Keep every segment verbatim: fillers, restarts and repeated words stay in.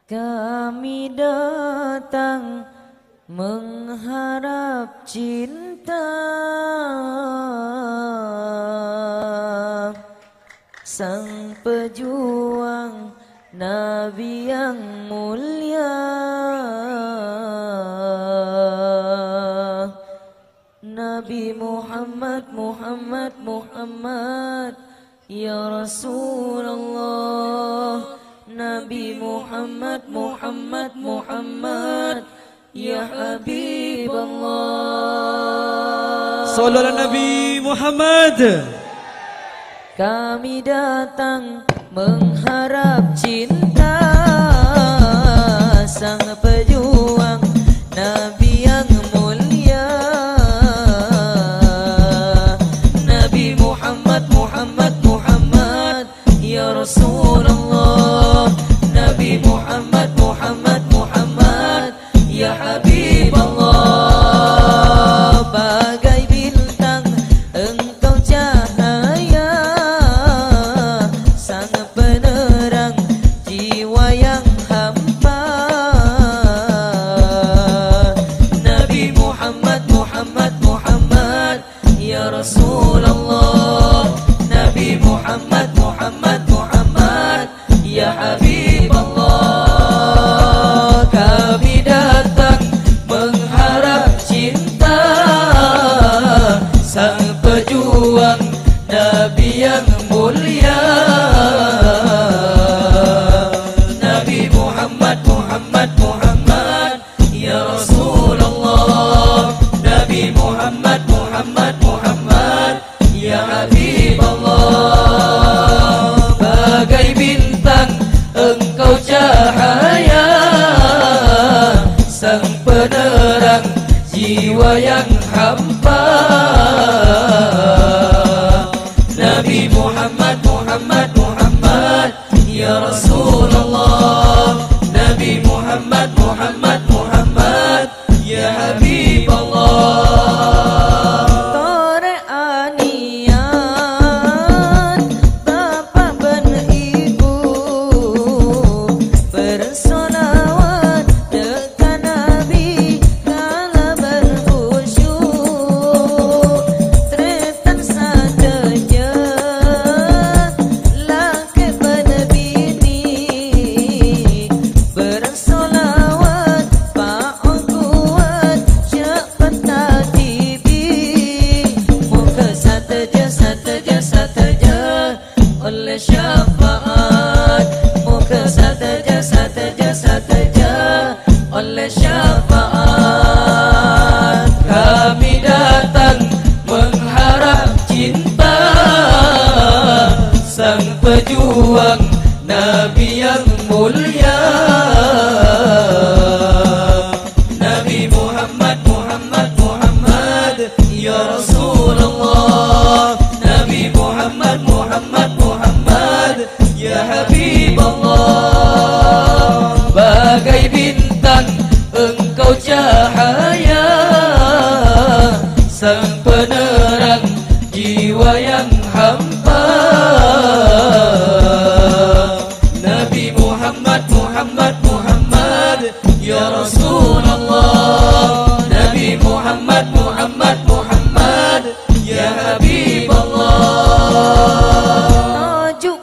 Kami datang mengharap cinta sang pejuang Nabi yang mulia, Nabi Muhammad, Muhammad, Muhammad, ya Rasulullah. Nabi Muhammad, Muhammad, Muhammad, ya Habibullah. Sallallahu Nabi Muhammad. Kami datang mengharap cinta sang pejuang Nabi yang mulia, Nabi Muhammad, Muhammad, Muhammad, ya Rasulullah. Nabi Muhammad, Muhammad, Muhammad, ya Habibullah. Bagai bintang engkau cahaya, sang penerang jiwa yang hampa. Nabi Muhammad, Muhammad, Muhammad, ya Rasulullah. Nabi Muhammad, Muhammad, Muhammad, ya Habibullah. Kami datang mengharap cinta sang pejuang Nabi yang mulia, Nabi Muhammad, Muhammad, Muhammad, ya Rasulullah. Nabi Muhammad, Muhammad, Muhammad, ya Habibullah. Bagai bintang engkau cahaya, sang penerang jiwa yang hampa. Nabi Muhammad, Muhammad, Muhammad, ya Rasulullah. Nabi Muhammad, Muhammad, Muhammad, ya Habibullah. Tore anian Bapak ben Ibu bersolawat dekat Nabi kala berkhusyuk. Tretan saja laki ben bini bersolawat Pak kuat cepat tatibi. Muka saja saja saja oleh syafaat. Muka saja saja saja oleh syafaat. Kami datang mengharap cinta sang pejuang Nabi yang mulia, Nabi Muhammad, Muhammad, Muhammad, ya Rasulullah. Nabi Muhammad, Muhammad, Muhammad, ya Habibullah. Bagai bintang engkau cahaya, sang penerang jiwa yang hampa. Nabi Muhammad, Muhammad, Muhammad, ya Rasulullah. Nabi Muhammad, Muhammad, Muhammad, ya Habibullah. Tajuk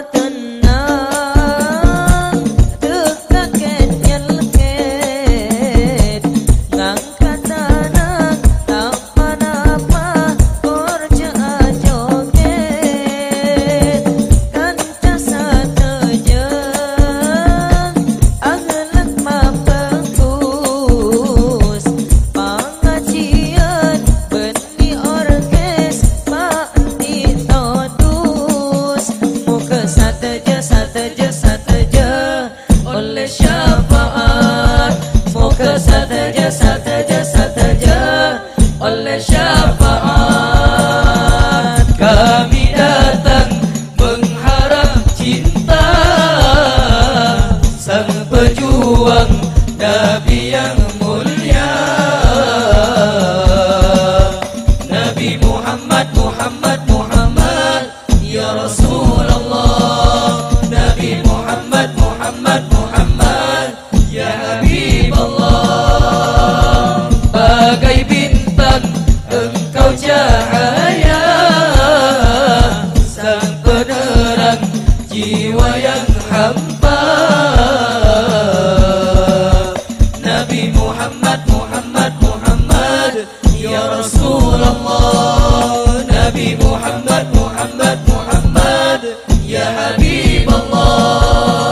patenang dekat kenyelket, ngangkat tanah tak apa-apa korja joget. Muhammad Muhammad Muhammad ya Habib Allah.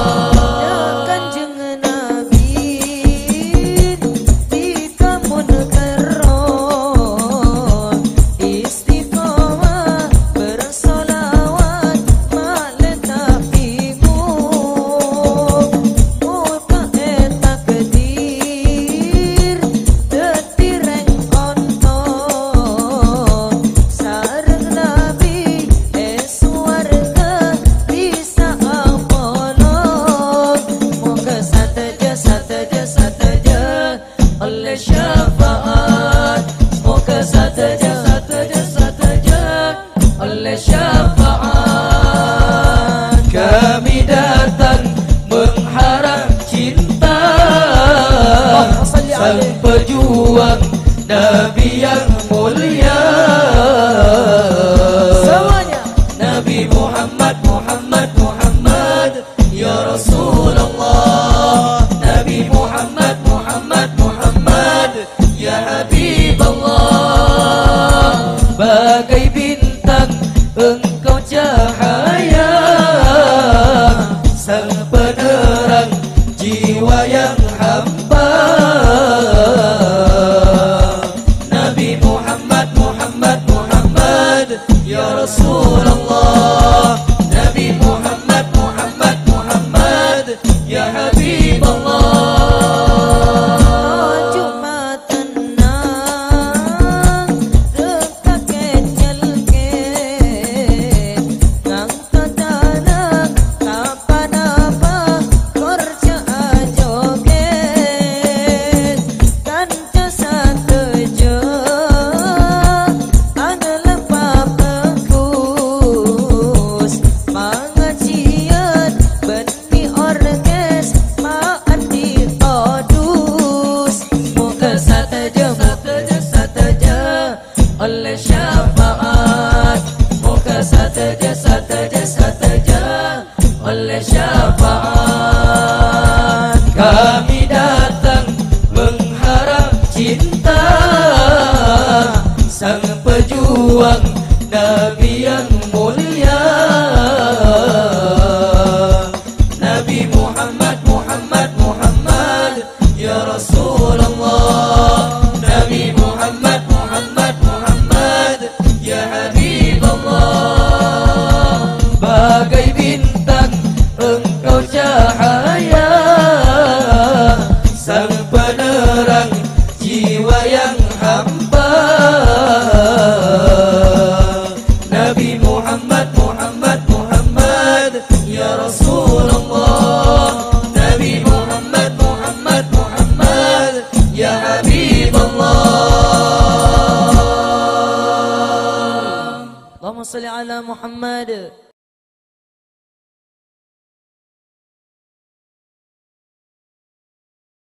Syafaat, semoga saja saja saja oleh syafaat. Kami datang mengharap cinta sang pejuang Nabi yang mulia. Semuanya Nabi Muhammad Muhammad Muhammad ya Rasulullah. Nabi Muhammad Muhammad Muhammad ya Habib Allah. Bagai bintang engkau cahaya, sang penerang jiwa yang hamba. Nabi Muhammad Muhammad Muhammad ya Rasulullah. Nabi Muhammad Muhammad Muhammad ya Habib Allah. Oleh syafaat, moga saja saja saja oleh syafaat. Kami datang mengharap cinta sang pejuang Nabi yang mulia. Nabi Muhammad Muhammad Muhammad ya Rasulullah. Nabi Muhammad Muhammad Muhammad ya Habib Allah. Bagai bintang engkau cahaya, sang penerang jiwa yang hamba. Nabi Muhammad Muhammad Muhammad ya Rasulullah. Nabi Muhammad Muhammad Muhammad ya Habib Allah. Allahumma salli ala Muhammad.